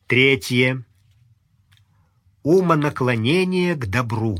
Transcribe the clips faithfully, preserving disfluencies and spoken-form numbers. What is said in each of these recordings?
Третье. Умонаклонение к добру.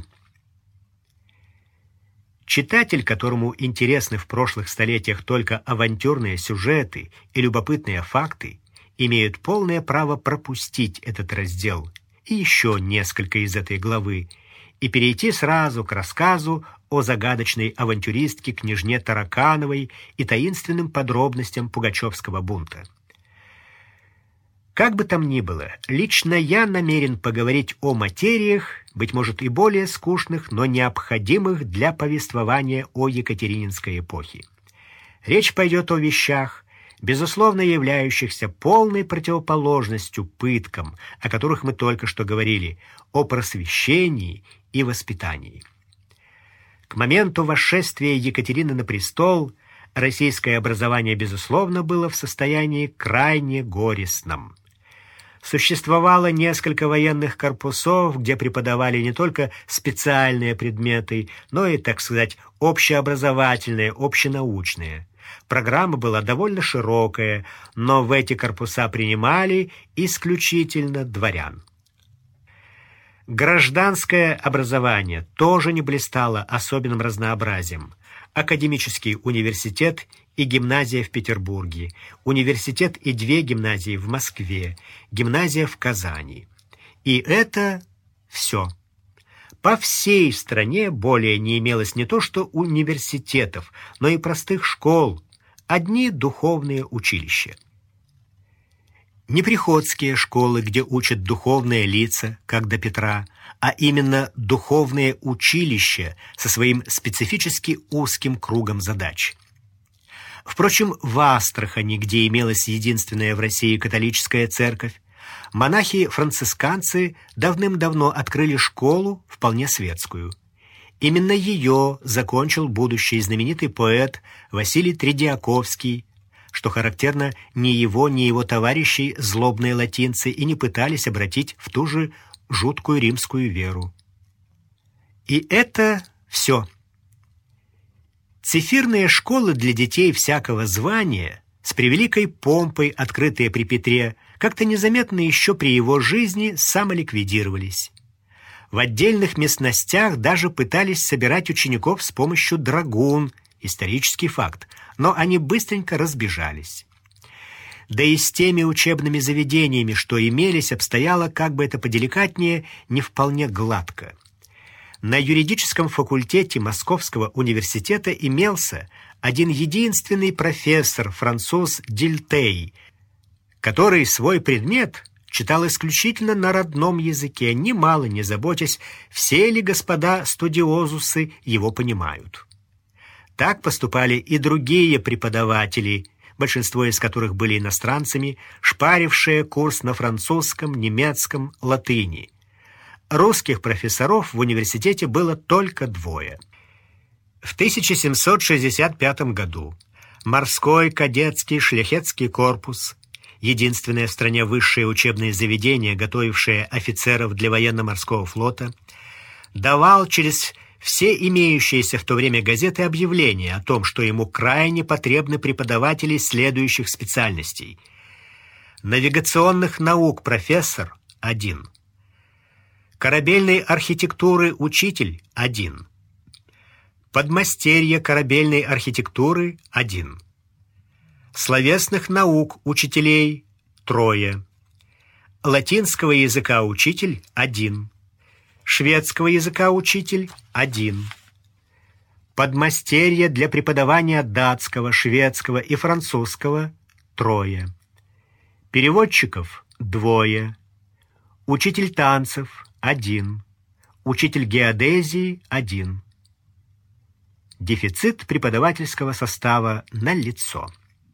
Читатель, которому интересны в прошлых столетиях только авантюрные сюжеты и любопытные факты, имеют полное право пропустить этот раздел и еще несколько из этой главы и перейти сразу к рассказу о загадочной авантюристке княжне Таракановой и таинственным подробностям пугачевского бунта. Как бы там ни было, лично я намерен поговорить о материях, быть может и более скучных, но необходимых для повествования о Екатерининской эпохе. Речь пойдет о вещах, безусловно являющихся полной противоположностью пыткам, о которых мы только что говорили, о просвещении и воспитании. К моменту восшествия Екатерины на престол российское образование, безусловно, было в состоянии крайне горестном. Существовало несколько военных корпусов, где преподавали не только специальные предметы, но и, так сказать, общеобразовательные, общенаучные. Программа была довольно широкая, но в эти корпуса принимали исключительно дворян. Гражданское образование тоже не блистало особенным разнообразием. Академический университет и гимназия в Петербурге, университет и две гимназии в Москве, гимназия в Казани. И это все. По всей стране более не имелось не то что университетов, но и простых школ, одни духовные училища. Неприходские школы, где учат духовные лица, как до Петра, а именно духовные училища со своим специфически узким кругом задач. Впрочем, в Астрахани, где имелась единственная в России католическая церковь, монахи-францисканцы давным-давно открыли школу, вполне светскую. Именно ее закончил будущий знаменитый поэт Василий Тредиаковский. Что характерно, ни его, ни его товарищи, злобные латинцы, и не пытались обратить в ту же жуткую римскую веру. И это все. Цифирные школы для детей всякого звания, с превеликой помпой, открытые при Петре, как-то незаметно еще при его жизни самоликвидировались. В отдельных местностях даже пытались собирать учеников с помощью драгун, исторический факт, но они быстренько разбежались. Да и с теми учебными заведениями, что имелись, обстояло, как бы это поделикатнее, не вполне гладко. На юридическом факультете Московского университета имелся один единственный профессор, француз Дильтей, который свой предмет читал исключительно на родном языке, немало не заботясь, все ли господа студиозусы его понимают. Так поступали и другие преподаватели, большинство из которых были иностранцами, шпарившие курс на французском, немецком, латыни. Русских профессоров в университете было только двое. В тысяча семьсот шестьдесят пятом году морской кадетский шляхетский корпус, единственное в стране высшее учебное заведение, готовившее офицеров для военно-морского флота, давал через все имеющиеся в то время газеты объявления о том, что ему крайне потребны преподаватели следующих специальностей. Навигационных наук профессор – один. Корабельной архитектуры учитель – один. Подмастерье корабельной архитектуры – один. Словесных наук учителей – трое. Латинского языка учитель – один. Шведского языка учитель – один. Подмастерье для преподавания датского, шведского и французского – трое. Переводчиков – двое. Учитель танцев – один. Учитель геодезии – один. Дефицит преподавательского состава налицо.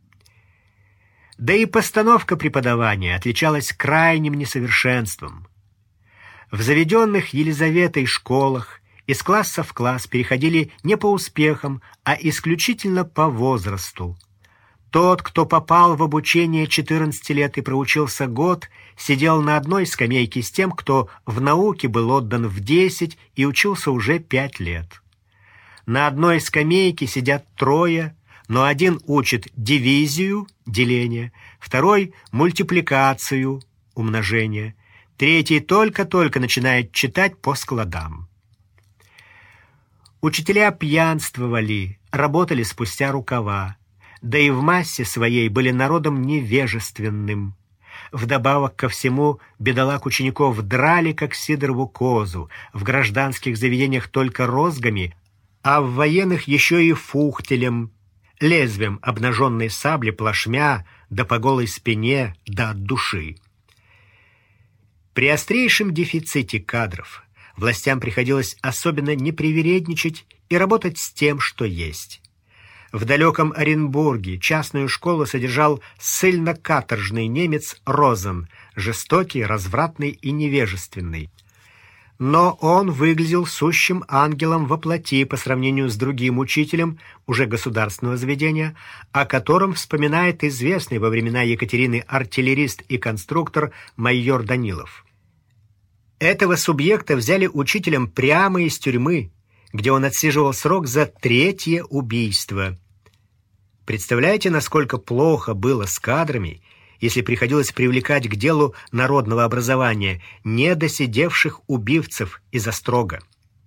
Да и постановка преподавания отличалась крайним несовершенством. В заведенных Елизаветой школах из класса в класс переходили не по успехам, а исключительно по возрасту. Тот, кто попал в обучение четырнадцати лет и проучился год, сидел на одной скамейке с тем, кто в науке был отдан в десять и учился уже пять лет. На одной скамейке сидят трое, но один учит дивизию, деление, второй — мультипликацию, умножения, третий только-только начинает читать по складам. Учителя пьянствовали, работали спустя рукава, да и в массе своей были народом невежественным. Вдобавок ко всему, бедолаг учеников драли, как сидорову козу, в гражданских заведениях только розгами, а в военных еще и фухтелем, лезвием обнаженной сабли плашмя, да по голой спине, да от души. При острейшем дефиците кадров властям приходилось особенно не привередничать и работать с тем, что есть. В далеком Оренбурге частную школу содержал ссыльно-каторжный немец Розен, жестокий, развратный и невежественный. Но он выглядел сущим ангелом во плоти по сравнению с другим учителем, уже государственного заведения, о котором вспоминает известный во времена Екатерины артиллерист и конструктор майор Данилов. Этого субъекта взяли учителем прямо из тюрьмы, где он отсиживал срок за третье убийство. Представляете, насколько плохо было с кадрами, если приходилось привлекать к делу народного образования недосидевших убивцев из острога.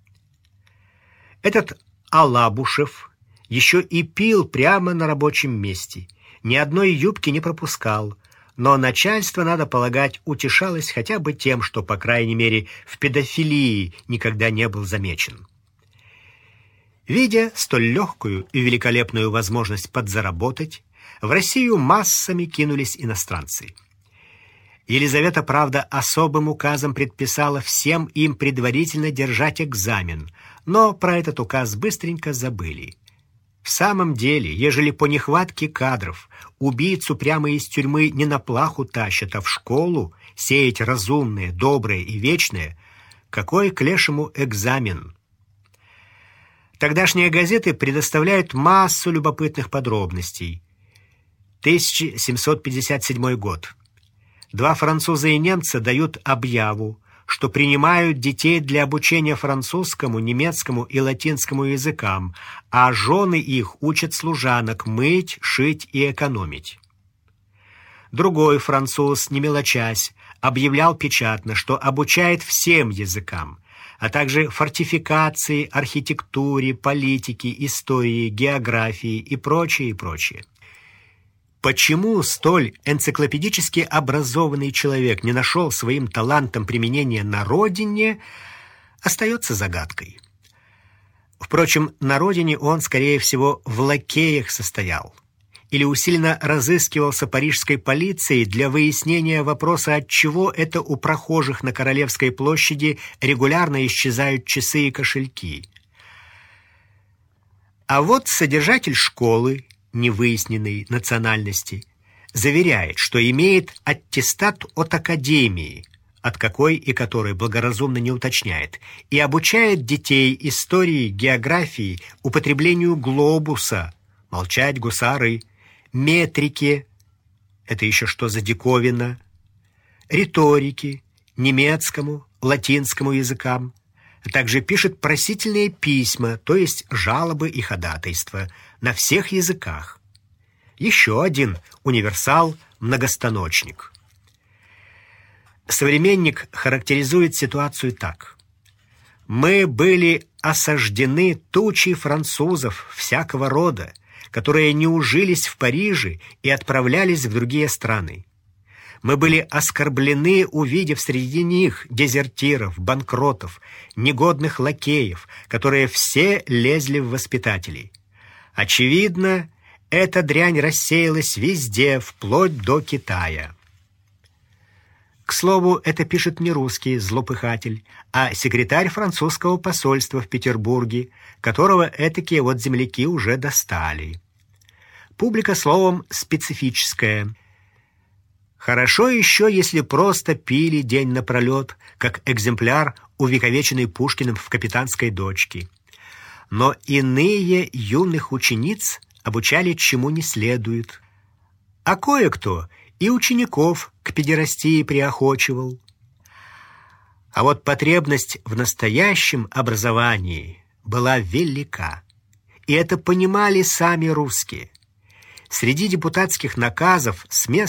Этот Алабушев еще и пил прямо на рабочем месте, ни одной юбки не пропускал, но начальство, надо полагать, утешалось хотя бы тем, что, по крайней мере, в педофилии никогда не был замечен. Видя столь легкую и великолепную возможность подзаработать, в Россию массами кинулись иностранцы. Елизавета, правда, особым указом предписала всем им предварительно держать экзамен, но про этот указ быстренько забыли. В самом деле, ежели по нехватке кадров убийцу прямо из тюрьмы не на плаху тащат, а в школу сеять разумное, доброе и вечное, какой к лешему экзамен? Тогдашние газеты предоставляют массу любопытных подробностей. тысяча семьсот пятьдесят седьмой год. Два француза и немца дают объяву, что принимают детей для обучения французскому, немецкому и латинскому языкам, а жены их учат служанок мыть, шить и экономить. Другой француз, не мелочась, объявлял печатно, что обучает всем языкам, а также фортификации, архитектуре, политике, истории, географии и прочее, и прочее. Почему столь энциклопедически образованный человек не нашел своим талантом применения на родине, остается загадкой. Впрочем, на родине он, скорее всего, в лакеях состоял или усиленно разыскивался парижской полицией для выяснения вопроса, отчего это у прохожих на Королевской площади регулярно исчезают часы и кошельки. А вот содержатель школы невыясненной национальности заверяет, что имеет аттестат от академии, от какой и которой благоразумно не уточняет, и обучает детей истории, географии, употреблению глобуса, молчать, гусары, метрике, это еще что за диковина, риторике, немецкому, латинскому языкам, а также пишет просительные письма, то есть жалобы и ходатайства, на всех языках. Еще один универсал-многостаночник. Современник характеризует ситуацию так. «Мы были осаждены тучей французов всякого рода, которые не ужились в Париже и отправлялись в другие страны. Мы были оскорблены, увидев среди них дезертиров, банкротов, негодных лакеев, которые все лезли в воспитателей. Очевидно, эта дрянь рассеялась везде, вплоть до Китая». К слову, это пишет не русский злопыхатель, а секретарь французского посольства в Петербурге, которого этакие вот земляки уже достали. Публика, словом, специфическая. Хорошо еще, если просто пили день напролет, как экземпляр, увековеченный Пушкиным в «Капитанской дочке». Но иные юных учениц обучали чему не следует. А кое-кто и учеников к педерастии приохочивал. А вот потребность в настоящем образовании была велика. И это понимали сами русские. Среди депутатских наказов с мест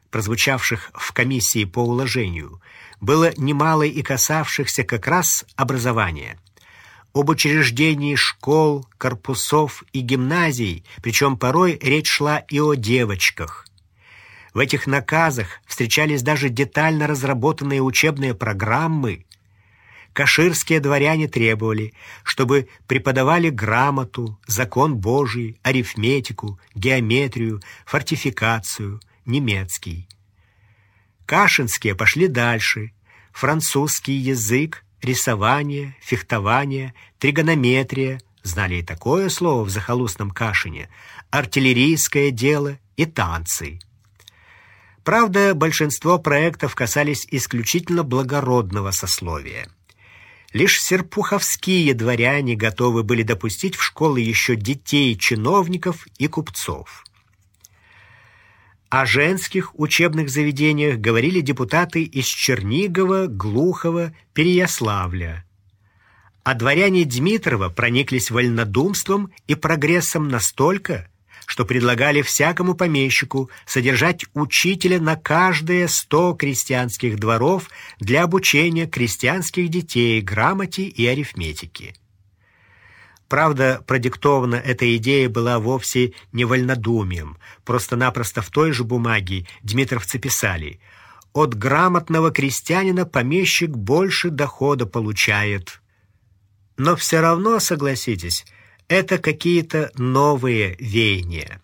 прозвучавших в комиссии по уложению, было немало и касавшихся как раз образования. Об учреждении школ, корпусов и гимназий, причем порой речь шла и о девочках. В этих наказах встречались даже детально разработанные учебные программы. Каширские дворяне требовали, чтобы преподавали грамоту, закон Божий, арифметику, геометрию, фортификацию, немецкий. Кашинские пошли дальше: французский язык, рисование, фехтование, тригонометрия, знали и такое слово в захолустном Кашине, артиллерийское дело и танцы. Правда, большинство проектов касались исключительно благородного сословия. Лишь серпуховские дворяне готовы были допустить в школы еще детей чиновников и купцов. О женских учебных заведениях говорили депутаты из Чернигова, Глухова, Переяславля. А дворяне Дмитрова прониклись вольнодумством и прогрессом настолько, что предлагали всякому помещику содержать учителя на каждые сто крестьянских дворов для обучения крестьянских детей грамоте и арифметике. Правда, продиктована эта идея была вовсе не вольнодумием. Просто-напросто в той же бумаге дмитровцы писали: «От грамотного крестьянина помещик больше дохода получает». Но все равно, согласитесь, это какие-то новые веяния.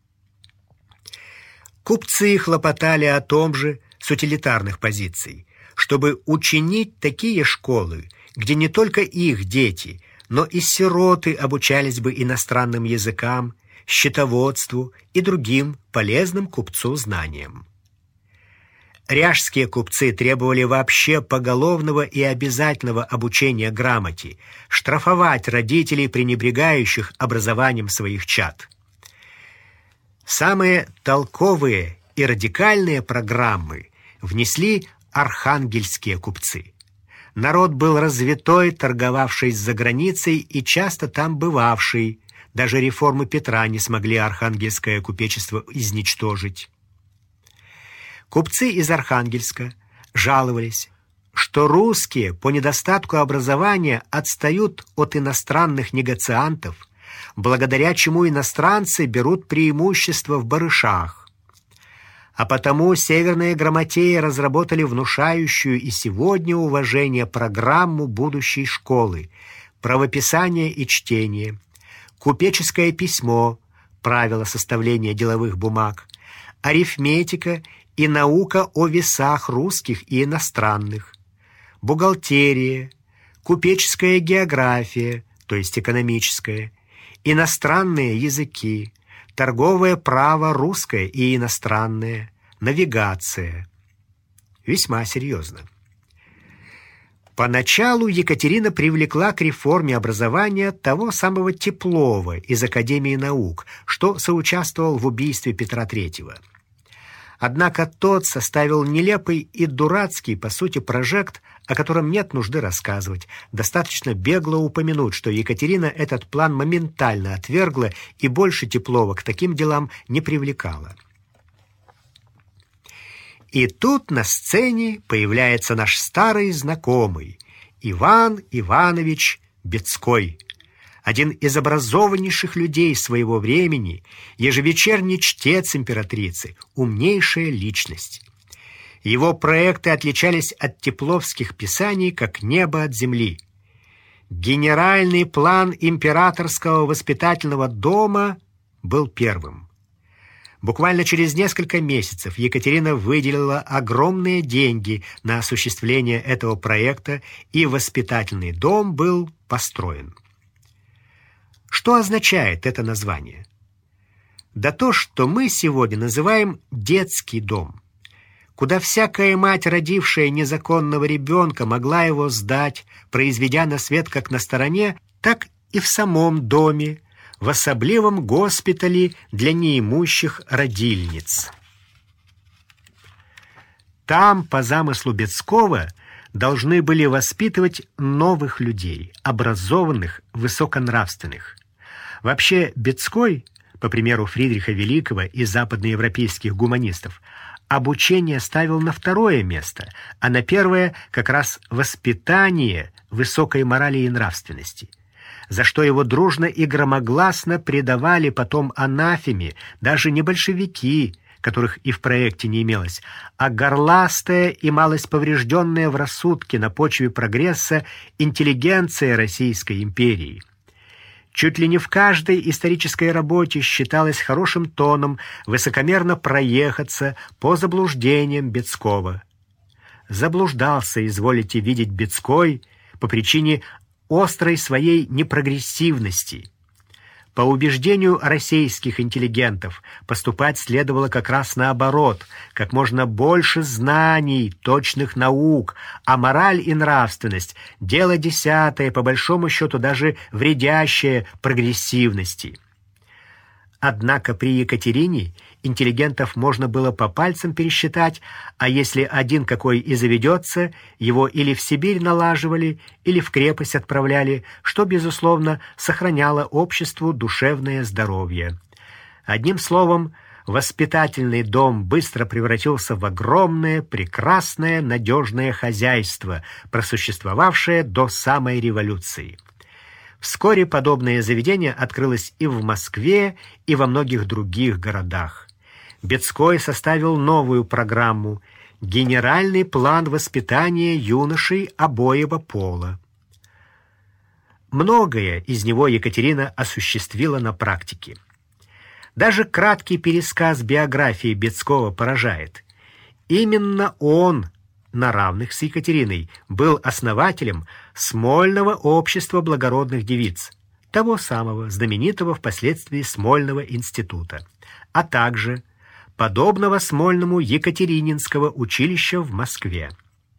Купцы хлопотали о том же с утилитарных позиций, чтобы учинить такие школы, где не только их дети, но и сироты обучались бы иностранным языкам, счетоводству и другим полезным купцу знаниям. Ряжские купцы требовали вообще поголовного и обязательного обучения грамоте, штрафовать родителей, пренебрегающих образованием своих чад. Самые толковые и радикальные программы внесли архангельские купцы. Народ был развитой, торговавший за границей и часто там бывавший. Даже реформы Петра не смогли архангельское купечество изничтожить. Купцы из Архангельска жаловались, что русские по недостатку образования отстают от иностранных негациантов, благодаря чему иностранцы берут преимущество в барышах. А потому северные грамотеи разработали внушающую и сегодня уважение программу будущей школы: правописание и чтение, купеческое письмо, правила составления деловых бумаг, арифметика и наука о весах русских и иностранных, бухгалтерия, купеческая география, то есть экономическая, иностранные языки, торговое право русское и иностранное, навигация. Весьма серьезно. Поначалу Екатерина привлекла к реформе образования того самого Теплова из Академии наук, что соучаствовал в убийстве Петра Третьего. Однако тот составил нелепый и дурацкий, по сути, прожект, о котором нет нужды рассказывать. Достаточно бегло упомянуть, что Екатерина этот план моментально отвергла и больше Теплова к таким делам не привлекала. И тут на сцене появляется наш старый знакомый Иван Иванович Бецкой, один из образованнейших людей своего времени, ежевечерний чтец императрицы, умнейшая личность. Его проекты отличались от тепловских писаний, как небо от земли. Генеральный план императорского воспитательного дома был первым. Буквально через несколько месяцев Екатерина выделила огромные деньги на осуществление этого проекта, и воспитательный дом был построен. Что означает это название? Да то, что мы сегодня называем детский дом, куда всякая мать, родившая незаконного ребенка, могла его сдать, произведя на свет как на стороне, так и в самом доме, в особливом госпитале для неимущих родильниц. Там, по замыслу Бецкого, должны были воспитывать новых людей, образованных, высоконравственных. Вообще, Бецкой, по примеру Фридриха Великого и западноевропейских гуманистов, обучение ставил на второе место, а на первое как раз воспитание высокой морали и нравственности, за что его дружно и громогласно предавали потом анафеме даже не большевики, которых и в проекте не имелось, а горластая и малость поврежденная в рассудке на почве прогресса интеллигенция Российской империи. Чуть ли не в каждой исторической работе считалось хорошим тоном высокомерно проехаться по заблуждениям Бецкого. Заблуждался, изволите видеть, Бецкой по причине острой своей непрогрессивности. По убеждению российских интеллигентов, поступать следовало как раз наоборот: как можно больше знаний, точных наук, а мораль и нравственность — дело десятое, по большому счету даже вредящее прогрессивности. Однако при Екатерине интеллигентов можно было по пальцам пересчитать, а если один какой и заведется, его или в Сибирь налаживали, или в крепость отправляли, что, безусловно, сохраняло обществу душевное здоровье. Одним словом, воспитательный дом быстро превратился в огромное, прекрасное, надежное хозяйство, просуществовавшее до самой революции. Вскоре подобное заведение открылось и в Москве, и во многих других городах. Бецкой составил новую программу — генеральный план воспитания юношей обоего пола. Многое из него Екатерина осуществила на практике. Даже краткий пересказ биографии Бецкого поражает. Именно он, на равных с Екатериной, был основателем Смольного общества благородных девиц, того самого знаменитого впоследствии Смольного института, а также подобного Смольному Екатерининского училища в Москве.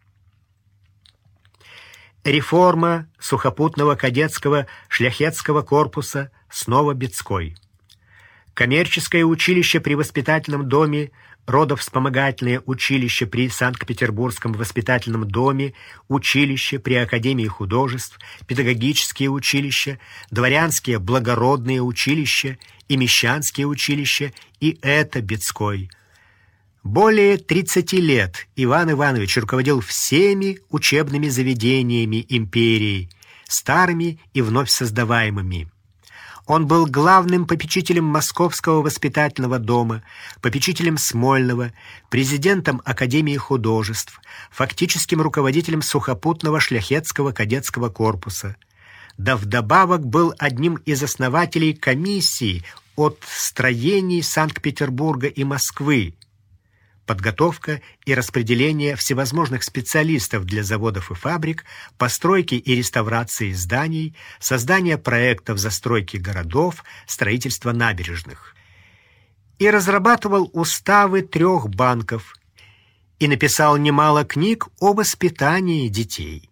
Реформа сухопутного кадетского шляхетского корпуса снова Бецкой. Коммерческое училище при воспитательном доме, родовспомогательное училище при Санкт-Петербургском воспитательном доме, училище при Академии художеств, педагогические училища, дворянские благородные училища и мещанские училища, и это Бецкой. Более тридцати лет Иван Иванович руководил всеми учебными заведениями империи, старыми и вновь создаваемыми. Он был главным попечителем Московского воспитательного дома, попечителем Смольного, президентом Академии художеств, фактическим руководителем сухопутного шляхетского кадетского корпуса. Да вдобавок был одним из основателей комиссии от строений Санкт-Петербурга и Москвы. Подготовка и распределение всевозможных специалистов для заводов и фабрик, постройки и реставрации зданий, создание проектов застройки городов, строительство набережных. И разрабатывал уставы трех банков, и написал немало книг о воспитании детей.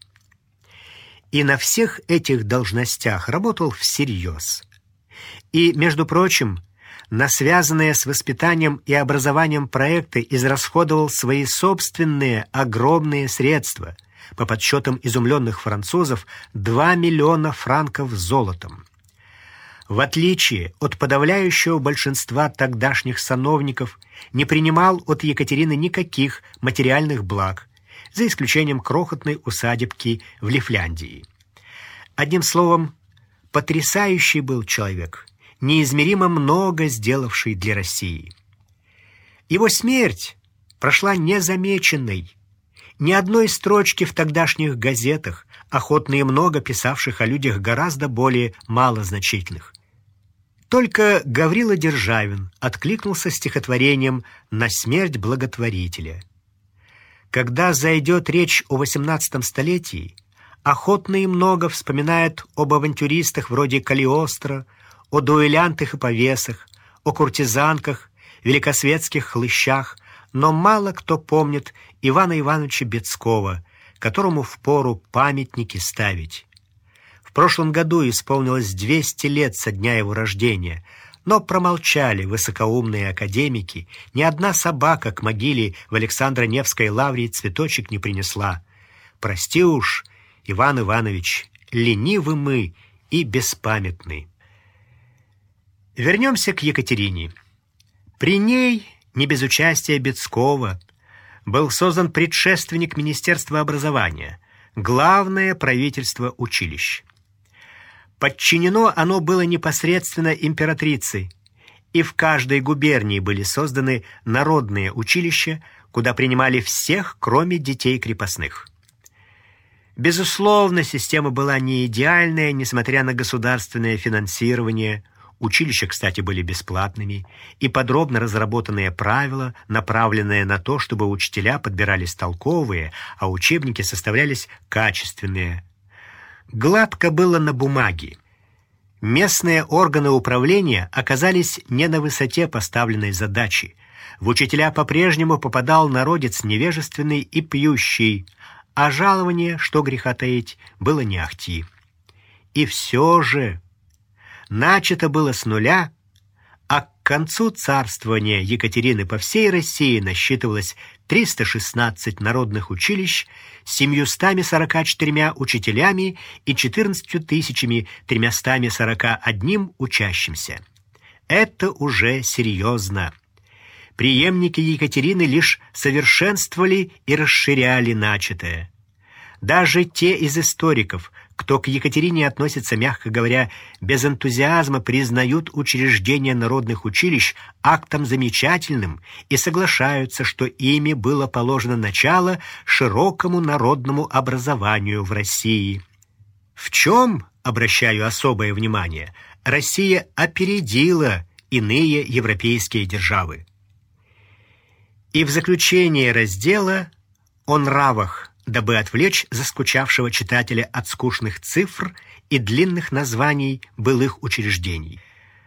И на всех этих должностях работал всерьез. И, между прочим, на связанные с воспитанием и образованием проекты израсходовал свои собственные огромные средства, по подсчетам изумленных французов, два миллиона франков золотом. В отличие от подавляющего большинства тогдашних сановников, не принимал от Екатерины никаких материальных благ, за исключением крохотной усадебки в Лифляндии. Одним словом, потрясающий был человек, неизмеримо много сделавший для России. Его смерть прошла незамеченной. Ни одной строчки в тогдашних газетах, охотно и много писавших о людях гораздо более малозначительных. Только Гаврила Державин откликнулся стихотворением «На смерть благотворителя». Когда зайдет речь о восемнадцатом столетии, охотно и много вспоминают об авантюристах вроде Калиостро, о дуэлянтах и повесах, о куртизанках, великосветских хлыщах, но мало кто помнит Ивана Ивановича Бецкого, которому впору памятники ставить. В прошлом году исполнилось двести лет со дня его рождения, но промолчали высокоумные академики, ни одна собака к могиле в Александро-Невской лавре цветочек не принесла. Прости уж, Иван Иванович, ленивы мы и беспамятны. Вернемся к Екатерине. При ней не без участия Бецкого, был создан предшественник Министерства образования, главное правительство училищ. Подчинено оно было непосредственно императрице, и в каждой губернии были созданы народные училища, куда принимали всех, кроме детей крепостных. Безусловно, система была не идеальная, несмотря на государственное финансирование. Училища, кстати, были бесплатными, и подробно разработанные правила, направленные на то, чтобы учителя подбирались толковые, а учебники составлялись качественные. Гладко было на бумаге. Местные органы управления оказались не на высоте поставленной задачи. В учителя по-прежнему попадал народец невежественный и пьющий, а жалование, что греха таить, было не ахти. И все же начато было с нуля, а к концу царствования Екатерины по всей России насчитывалось триста шестнадцать народных училищ с семьюстами сорока четырьмя учителями и четырнадцатью тысячами тремястами сорока одним учащимся. Это уже серьезно. Преемники Екатерины лишь совершенствовали и расширяли начатое. Даже те из историков, кто к Екатерине относится, мягко говоря, без энтузиазма, признают учреждение народных училищ актом замечательным и соглашаются, что ими было положено начало широкому народному образованию в России. В чем, обращаю особое внимание, Россия опередила иные европейские державы. И в заключение раздела о нравах, дабы отвлечь заскучавшего читателя от скучных цифр и длинных названий былых учреждений.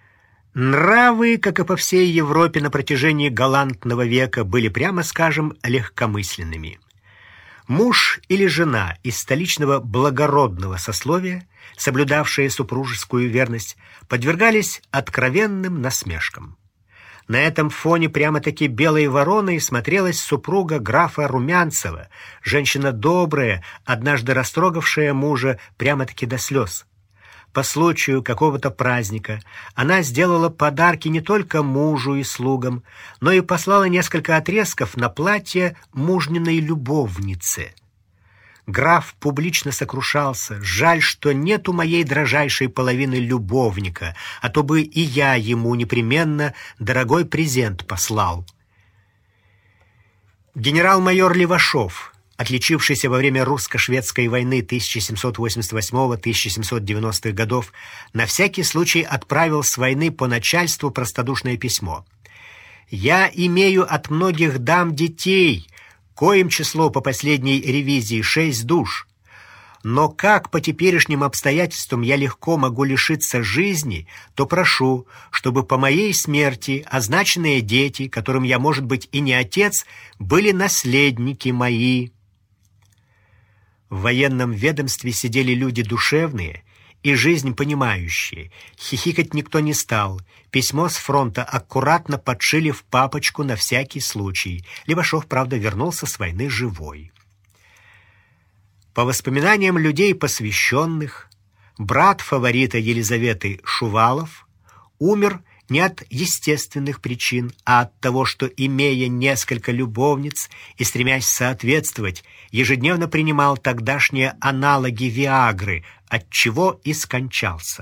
Нравы, как и по всей Европе на протяжении галантного века, были, прямо скажем, легкомысленными. Муж или жена из столичного благородного сословия, соблюдавшие супружескую верность, подвергались откровенным насмешкам. На этом фоне прямо-таки белой вороной смотрелась супруга графа Румянцева, женщина добрая, однажды растрогавшая мужа прямо-таки до слез. По случаю какого-то праздника она сделала подарки не только мужу и слугам, но и послала несколько отрезков на платье мужниной любовнице. Граф публично сокрушался: жаль, что нет у моей дрожайшей половины любовника, а то бы и я ему непременно дорогой презент послал. Генерал-майор Левашов, отличившийся во время русско-шведской войны тысяча семьсот восемьдесят восьмого — тысяча семьсот девяностых годов, на всякий случай отправил с войны по начальству простодушное письмо: «Я имею от многих дам детей, коим число по последней ревизии шесть душ. Но как по теперешним обстоятельствам я легко могу лишиться жизни, то прошу, чтобы по моей смерти означенные дети, которым я, может быть, и не отец, были наследники мои». В военном ведомстве сидели люди душевные и жизнь понимающие. Хихикать никто не стал. Письмо с фронта аккуратно подшили в папочку на всякий случай. Левашов, правда, вернулся с войны живой. По воспоминаниям людей посвященных, брат фаворита Елизаветы Шувалов умер не от естественных причин, а от того, что, имея несколько любовниц и стремясь соответствовать, ежедневно принимал тогдашние аналоги Виагры, отчего и скончался.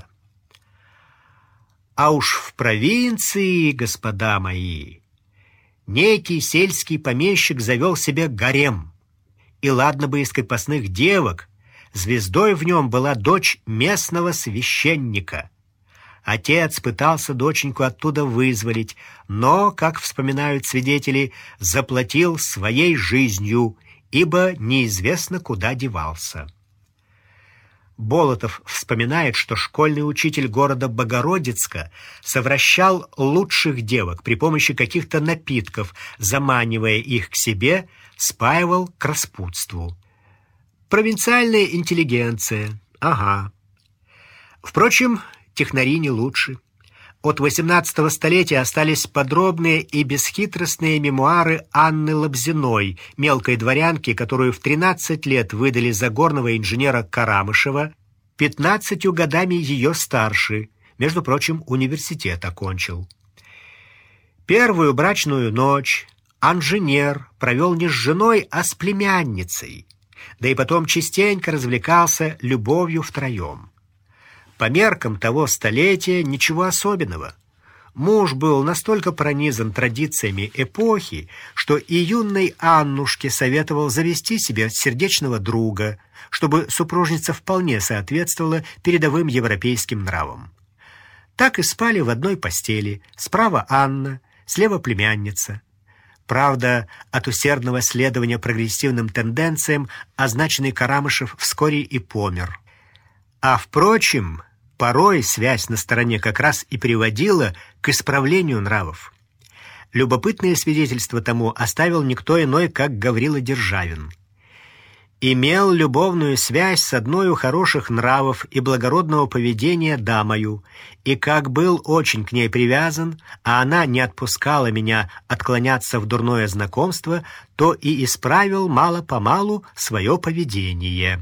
А уж в провинции, господа мои, некий сельский помещик завел себе гарем, и ладно бы из крепостных девок, звездой в нем была дочь местного священника. Отец пытался доченьку оттуда вызволить, но, как вспоминают свидетели, заплатил своей жизнью, ибо неизвестно, куда девался. Болотов вспоминает, что школьный учитель города Богородицка совращал лучших девок при помощи каких-то напитков, заманивая их к себе, спаивал к распутству. Провинциальная интеллигенция, ага. Впрочем, технари не лучше. От восемнадцатого столетия остались подробные и бесхитростные мемуары Анны Лобзиной, мелкой дворянки, которую в тринадцать лет выдали за горного инженера Карамышева, пятнадцатью годами ее старше, между прочим, университет окончил. Первую брачную ночь инженер провел не с женой, а с племянницей, да и потом частенько развлекался любовью втроем. По меркам того столетия ничего особенного. Муж был настолько пронизан традициями эпохи, что и юной Аннушке советовал завести себе сердечного друга, чтобы супружница вполне соответствовала передовым европейским нравам. Так и спали в одной постели: справа Анна, слева племянница. Правда, от усердного следования прогрессивным тенденциям означенный Карамышев вскоре и помер. А впрочем, порой связь на стороне как раз и приводила к исправлению нравов. Любопытное свидетельство тому оставил никто иной, как Гаврила Державин. Имел любовную связь с одной хороших нравов и благородного поведения дамою, и как был очень к ней привязан, а она не отпускала меня отклоняться в дурное знакомство, то и исправил мало-помалу свое поведение.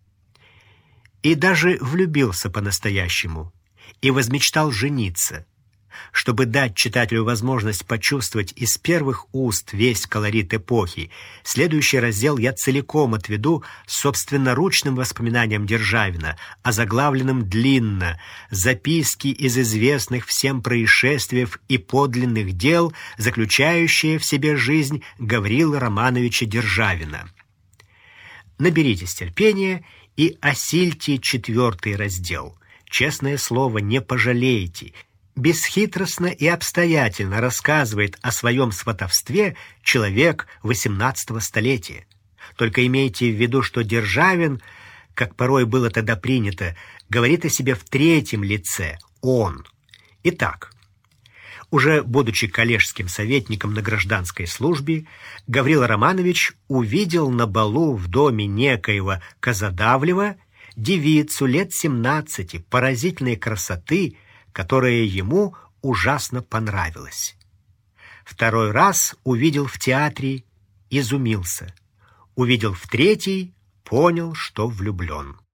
И даже влюбился по-настоящему, и возмечтал жениться. Чтобы дать читателю возможность почувствовать из первых уст весь колорит эпохи, следующий раздел я целиком отведу собственноручным воспоминаниям Державина, озаглавленным длинно «Записки из известных всем происшествий и подлинных дел, заключающие в себе жизнь Гаврилы Романовича Державина». Наберитесь терпения и осильте четвертый раздел. Честное слово, не пожалеете. Бесхитростно и обстоятельно рассказывает о своем сватовстве человек восемнадцатого столетия. Только имейте в виду, что Державин, как порой было тогда принято, говорит о себе в третьем лице «он». Итак, уже будучи коллежским советником на гражданской службе, Гаврила Романович увидел на балу в доме некоего Казадавлева девицу лет семнадцати, поразительной красоты, которая ему ужасно понравилась. Второй раз увидел в театре, изумился. Увидел в третий, понял, что влюблен.